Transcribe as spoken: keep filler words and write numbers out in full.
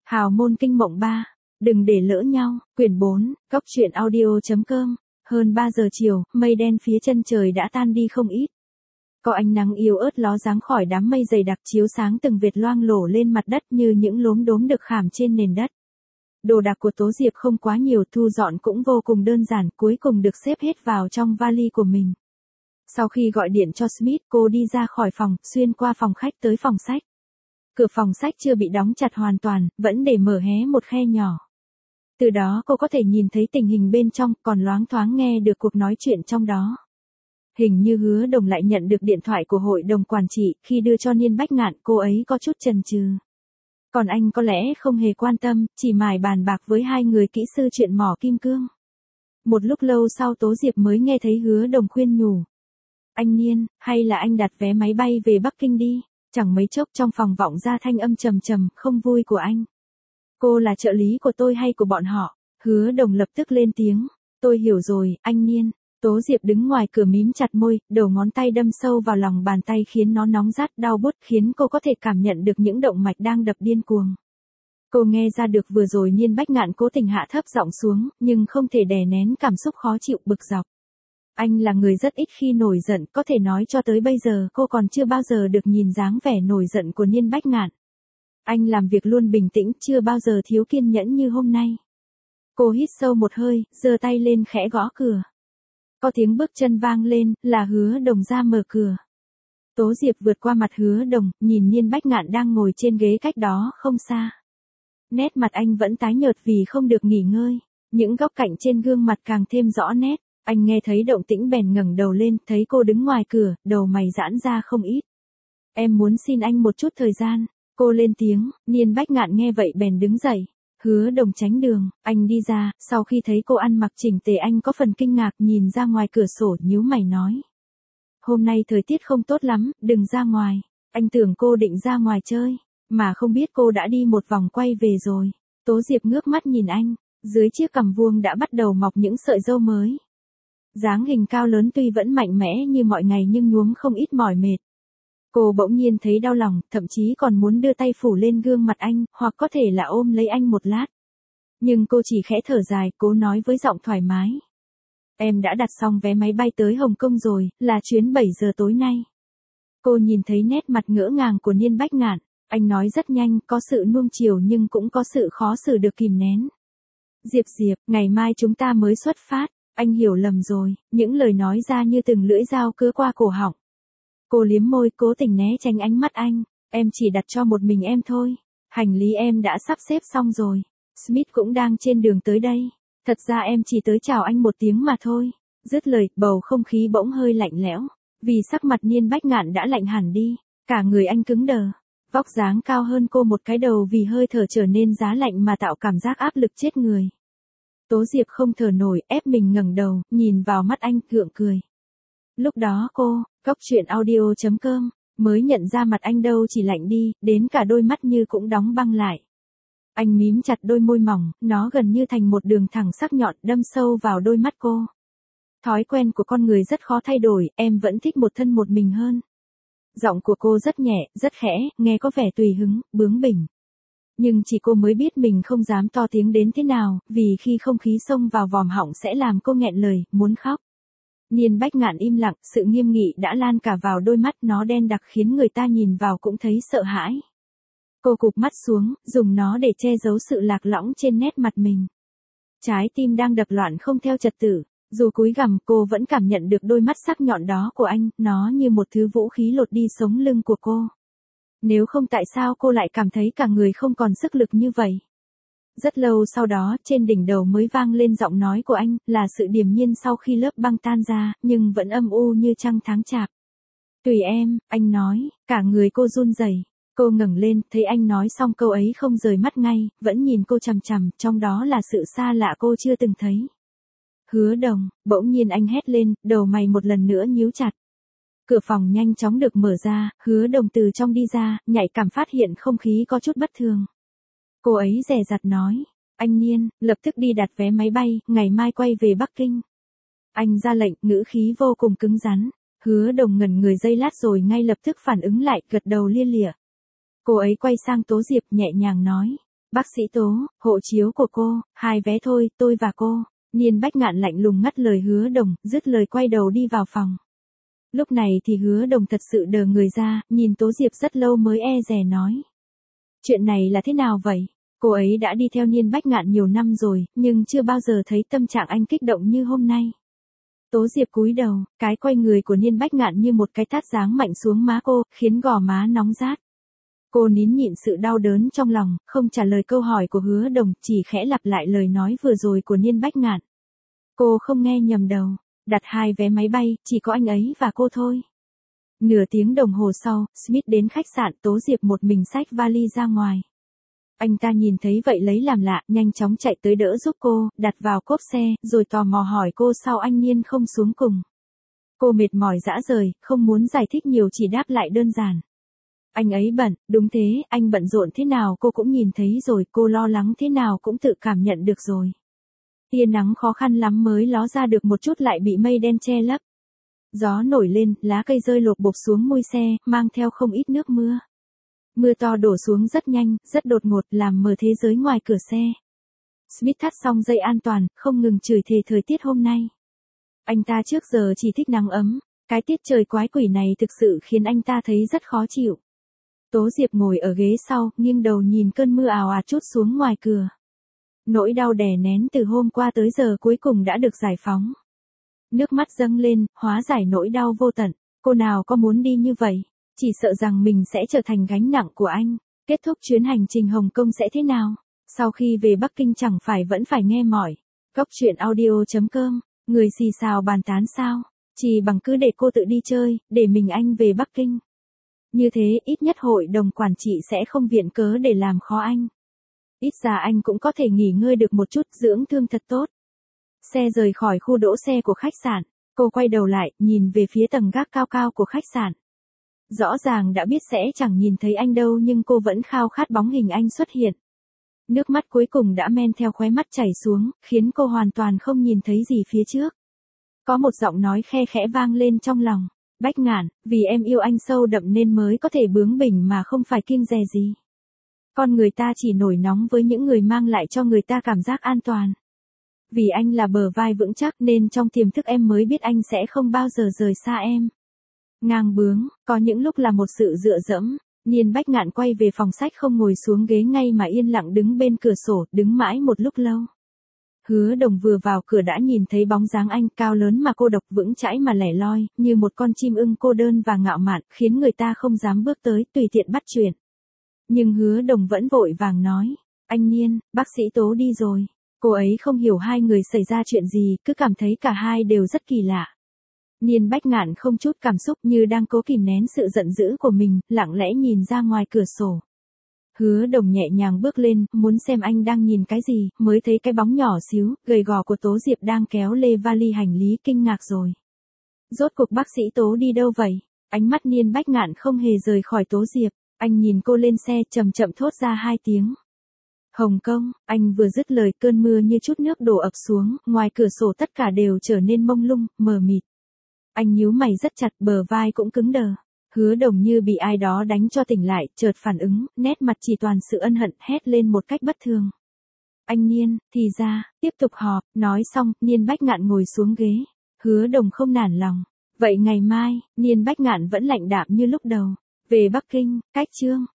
Hào môn kinh mộng ba. Đừng để lỡ nhau. Quyển bốn. Cóc truyện audio.com. Hơn ba giờ chiều, mây đen phía chân trời đã tan đi không ít. Có ánh nắng yếu ớt ló dáng khỏi đám mây dày đặc chiếu sáng từng vệt loang lổ lên mặt đất như những lốm đốm được khảm trên nền đất. Đồ đạc của Tố Diệp không quá nhiều, thu dọn cũng vô cùng đơn giản, cuối cùng được xếp hết vào trong vali của mình. Sau khi gọi điện cho Smith, cô đi ra khỏi phòng, xuyên qua phòng khách tới phòng sách. Cửa phòng sách chưa bị đóng chặt hoàn toàn, vẫn để mở hé một khe nhỏ. Từ đó cô có thể nhìn thấy tình hình bên trong, còn loáng thoáng nghe được cuộc nói chuyện trong đó. Hình như Hứa Đồng lại nhận được điện thoại của hội đồng quản trị, khi đưa cho Niên Bách Ngạn, cô ấy có chút chần chừ. Còn anh có lẽ không hề quan tâm, chỉ mải bàn bạc với hai người kỹ sư chuyện mỏ kim cương. Một lúc lâu sau Tố Diệp mới nghe thấy Hứa Đồng khuyên nhủ. Anh Niên, hay là anh đặt vé máy bay về Bắc Kinh đi. Chẳng mấy chốc trong phòng vọng ra thanh âm trầm trầm, không vui của anh. Cô là trợ lý của tôi hay của bọn họ? Hứa Đồng lập tức lên tiếng. Tôi hiểu rồi, anh Niên. Tố Diệp đứng ngoài cửa mím chặt môi, đầu ngón tay đâm sâu vào lòng bàn tay khiến nó nóng rát đau buốt, khiến cô có thể cảm nhận được những động mạch đang đập điên cuồng. Cô nghe ra được vừa rồi Niên Bách Ngạn cố tình hạ thấp giọng xuống, nhưng không thể đè nén cảm xúc khó chịu bực dọc. Anh là người rất ít khi nổi giận, có thể nói cho tới bây giờ cô còn chưa bao giờ được nhìn dáng vẻ nổi giận của Niên Bách Ngạn. Anh làm việc luôn bình tĩnh, chưa bao giờ thiếu kiên nhẫn như hôm nay. Cô hít sâu một hơi, giơ tay lên khẽ gõ cửa. Có tiếng bước chân vang lên, là Hứa Đồng ra mở cửa. Tố Diệp vượt qua mặt Hứa Đồng, nhìn Niên Bách Ngạn đang ngồi trên ghế cách đó không xa. Nét mặt anh vẫn tái nhợt vì không được nghỉ ngơi, những góc cạnh trên gương mặt càng thêm rõ nét. Anh nghe thấy động tĩnh bèn ngẩng đầu lên, thấy cô đứng ngoài cửa, đầu mày giãn ra không ít. Em muốn xin anh một chút thời gian. Cô lên tiếng, Niên Bách Ngạn nghe vậy bèn đứng dậy. Hứa Đồng tránh đường, anh đi ra, sau khi thấy cô ăn mặc chỉnh tề anh có phần kinh ngạc, nhìn ra ngoài cửa sổ nhíu mày nói. Hôm nay thời tiết không tốt lắm, đừng ra ngoài. Anh tưởng cô định ra ngoài chơi, mà không biết cô đã đi một vòng quay về rồi. Tố Diệp ngước mắt nhìn anh, dưới chiếc cằm vuông đã bắt đầu mọc những sợi râu mới. Dáng hình cao lớn tuy vẫn mạnh mẽ như mọi ngày nhưng nhuốm không ít mỏi mệt. Cô bỗng nhiên thấy đau lòng, thậm chí còn muốn đưa tay phủ lên gương mặt anh, hoặc có thể là ôm lấy anh một lát. Nhưng cô chỉ khẽ thở dài, cố nói với giọng thoải mái. Em đã đặt xong vé máy bay tới Hồng Kông rồi, là chuyến bảy giờ tối nay. Cô nhìn thấy nét mặt ngỡ ngàng của Niên Bách Ngạn, anh nói rất nhanh, có sự nuông chiều nhưng cũng có sự khó xử được kìm nén. Diệp Diệp, ngày mai chúng ta mới xuất phát. Anh hiểu lầm rồi, những lời nói ra như từng lưỡi dao cứa qua cổ họng. Cô liếm môi cố tình né tránh ánh mắt anh, em chỉ đặt cho một mình em thôi. Hành lý em đã sắp xếp xong rồi. Smith cũng đang trên đường tới đây. Thật ra em chỉ tới chào anh một tiếng mà thôi. Dứt lời, bầu không khí bỗng hơi lạnh lẽo. Vì sắc mặt Niên Bách Ngạn đã lạnh hẳn đi. Cả người anh cứng đờ. Vóc dáng cao hơn cô một cái đầu vì hơi thở trở nên giá lạnh mà tạo cảm giác áp lực chết người. Tố Diệp không thở nổi, ép mình ngẩng đầu, nhìn vào mắt anh, gượng cười. Lúc đó cô, cóc truyện audio.com, mới nhận ra mặt anh đâu chỉ lạnh đi, đến cả đôi mắt như cũng đóng băng lại. Anh mím chặt đôi môi mỏng, nó gần như thành một đường thẳng sắc nhọn đâm sâu vào đôi mắt cô. Thói quen của con người rất khó thay đổi, em vẫn thích một thân một mình hơn. Giọng của cô rất nhẹ, rất khẽ, nghe có vẻ tùy hứng, bướng bỉnh. Nhưng chỉ cô mới biết mình không dám to tiếng đến thế nào, vì khi không khí xông vào vòm họng sẽ làm cô nghẹn lời, muốn khóc. Niên Bách Ngạn im lặng, sự nghiêm nghị đã lan cả vào đôi mắt, nó đen đặc khiến người ta nhìn vào cũng thấy sợ hãi. Cô cụp mắt xuống, dùng nó để che giấu sự lạc lõng trên nét mặt mình. Trái tim đang đập loạn không theo trật tự, dù cúi gằm cô vẫn cảm nhận được đôi mắt sắc nhọn đó của anh, nó như một thứ vũ khí lột đi sống lưng của cô. Nếu không tại sao cô lại cảm thấy cả người không còn sức lực như vậy? Rất lâu sau đó, trên đỉnh đầu mới vang lên giọng nói của anh, là sự điềm nhiên sau khi lớp băng tan ra, nhưng vẫn âm u như trăng tháng chạp. Tùy em, anh nói, cả người cô run rẩy. Cô ngẩng lên, thấy anh nói xong câu ấy không rời mắt ngay, vẫn nhìn cô chằm chằm, trong đó là sự xa lạ cô chưa từng thấy. Hứa Đồng, bỗng nhiên anh hét lên, đầu mày một lần nữa nhíu chặt. Cửa phòng nhanh chóng được mở ra, Hứa Đồng từ trong đi ra, nhạy cảm phát hiện không khí có chút bất thường. Cô ấy dè dặt nói, anh Niên, lập tức đi đặt vé máy bay, ngày mai quay về Bắc Kinh. Anh ra lệnh, ngữ khí vô cùng cứng rắn. Hứa Đồng ngẩn người giây lát rồi ngay lập tức phản ứng lại, gật đầu lia lịa. Cô ấy quay sang Tố Diệp nhẹ nhàng nói, Bác sĩ Tố, hộ chiếu của cô, hai vé thôi, tôi và cô. Niên Bách Ngạn lạnh lùng ngắt lời Hứa Đồng, dứt lời quay đầu đi vào phòng. Lúc này thì Hứa Đồng thật sự đờ người ra, nhìn Tố Diệp rất lâu mới e dè nói. Chuyện này là thế nào vậy? Cô ấy đã đi theo Niên Bách Ngạn nhiều năm rồi, nhưng chưa bao giờ thấy tâm trạng anh kích động như hôm nay. Tố Diệp cúi đầu, cái quay người của Niên Bách Ngạn như một cái tát giáng mạnh xuống má cô, khiến gò má nóng rát. Cô nín nhịn sự đau đớn trong lòng, không trả lời câu hỏi của Hứa Đồng, chỉ khẽ lặp lại lời nói vừa rồi của Niên Bách Ngạn. Cô không nghe nhầm đầu, đặt hai vé máy bay, chỉ có anh ấy và cô thôi. Nửa tiếng đồng hồ sau, Smith đến khách sạn, Tố Diệp một mình xách vali ra ngoài. Anh ta nhìn thấy vậy lấy làm lạ, nhanh chóng chạy tới đỡ giúp cô, đặt vào cốp xe, rồi tò mò hỏi cô sao anh Niên không xuống cùng. Cô mệt mỏi rã rời, không muốn giải thích nhiều, chỉ đáp lại đơn giản. Anh ấy bận, đúng thế, anh bận rộn thế nào cô cũng nhìn thấy rồi, cô lo lắng thế nào cũng tự cảm nhận được rồi. Tia nắng khó khăn lắm mới ló ra được một chút lại bị mây đen che lấp. Gió nổi lên, lá cây rơi lộp bộp xuống mui xe, mang theo không ít nước mưa. Mưa to đổ xuống rất nhanh, rất đột ngột, làm mờ thế giới ngoài cửa xe. Smith thắt xong dây an toàn, không ngừng chửi thề thời tiết hôm nay. Anh ta trước giờ chỉ thích nắng ấm, cái tiết trời quái quỷ này thực sự khiến anh ta thấy rất khó chịu. Tố Diệp ngồi ở ghế sau, nghiêng đầu nhìn cơn mưa ào ạt trút xuống ngoài cửa. Nỗi đau đè nén từ hôm qua tới giờ cuối cùng đã được giải phóng. Nước mắt dâng lên, hóa giải nỗi đau vô tận. Cô nào có muốn đi như vậy, chỉ sợ rằng mình sẽ trở thành gánh nặng của anh. Kết thúc chuyến hành trình Hồng Kông sẽ thế nào? Sau khi về Bắc Kinh chẳng phải vẫn phải nghe mỏi. Góc truyện audio chấm com, người xì xào bàn tán sao? Chỉ bằng cứ để cô tự đi chơi, để mình anh về Bắc Kinh. Như thế, ít nhất hội đồng quản trị sẽ không viện cớ để làm khó anh. Ít ra anh cũng có thể nghỉ ngơi được một chút, dưỡng thương thật tốt. Xe rời khỏi khu đỗ xe của khách sạn, cô quay đầu lại, nhìn về phía tầng gác cao cao của khách sạn. Rõ ràng đã biết sẽ chẳng nhìn thấy anh đâu nhưng cô vẫn khao khát bóng hình anh xuất hiện. Nước mắt cuối cùng đã men theo khóe mắt chảy xuống, khiến cô hoàn toàn không nhìn thấy gì phía trước. Có một giọng nói khe khẽ vang lên trong lòng. Bách Ngạn, vì em yêu anh sâu đậm nên mới có thể bướng bỉnh mà không phải kiêng dè gì. Con người ta chỉ nổi nóng với những người mang lại cho người ta cảm giác an toàn. Vì anh là bờ vai vững chắc nên trong tiềm thức em mới biết anh sẽ không bao giờ rời xa em. Ngang bướng, có những lúc là một sự dựa dẫm. Niên Bách Ngạn quay về phòng sách không ngồi xuống ghế ngay mà yên lặng đứng bên cửa sổ, đứng mãi một lúc lâu. Hứa Đồng vừa vào cửa đã nhìn thấy bóng dáng anh, cao lớn mà cô độc, vững chãi mà lẻ loi, như một con chim ưng cô đơn và ngạo mạn, khiến người ta không dám bước tới, tùy tiện bắt chuyện. Nhưng Hứa Đồng vẫn vội vàng nói, anh Niên, bác sĩ Tố đi rồi. Cô ấy không hiểu hai người xảy ra chuyện gì, cứ cảm thấy cả hai đều rất kỳ lạ. Niên Bách Ngạn không chút cảm xúc, như đang cố kìm nén sự giận dữ của mình, lặng lẽ nhìn ra ngoài cửa sổ. Hứa Đồng nhẹ nhàng bước lên, muốn xem anh đang nhìn cái gì, mới thấy cái bóng nhỏ xíu, gầy gò của Tố Diệp đang kéo lê vali hành lý, kinh ngạc rồi. Rốt cuộc bác sĩ Tố đi đâu vậy? Ánh mắt Niên Bách Ngạn không hề rời khỏi Tố Diệp, anh nhìn cô lên xe, chậm chậm thốt ra hai tiếng. Hồng Kông, anh vừa dứt lời cơn mưa như chút nước đổ ập xuống, ngoài cửa sổ tất cả đều trở nên mông lung, mờ mịt. Anh nhíu mày rất chặt, bờ vai cũng cứng đờ. Hứa Đồng như bị ai đó đánh cho tỉnh lại, chợt phản ứng, nét mặt chỉ toàn sự ân hận, hét lên một cách bất thường. Anh Niên, thì ra, tiếp tục họp, nói xong, Niên Bách Ngạn ngồi xuống ghế. Hứa Đồng không nản lòng. Vậy ngày mai, Niên Bách Ngạn vẫn lạnh đạm như lúc đầu. Về Bắc Kinh, cách chương.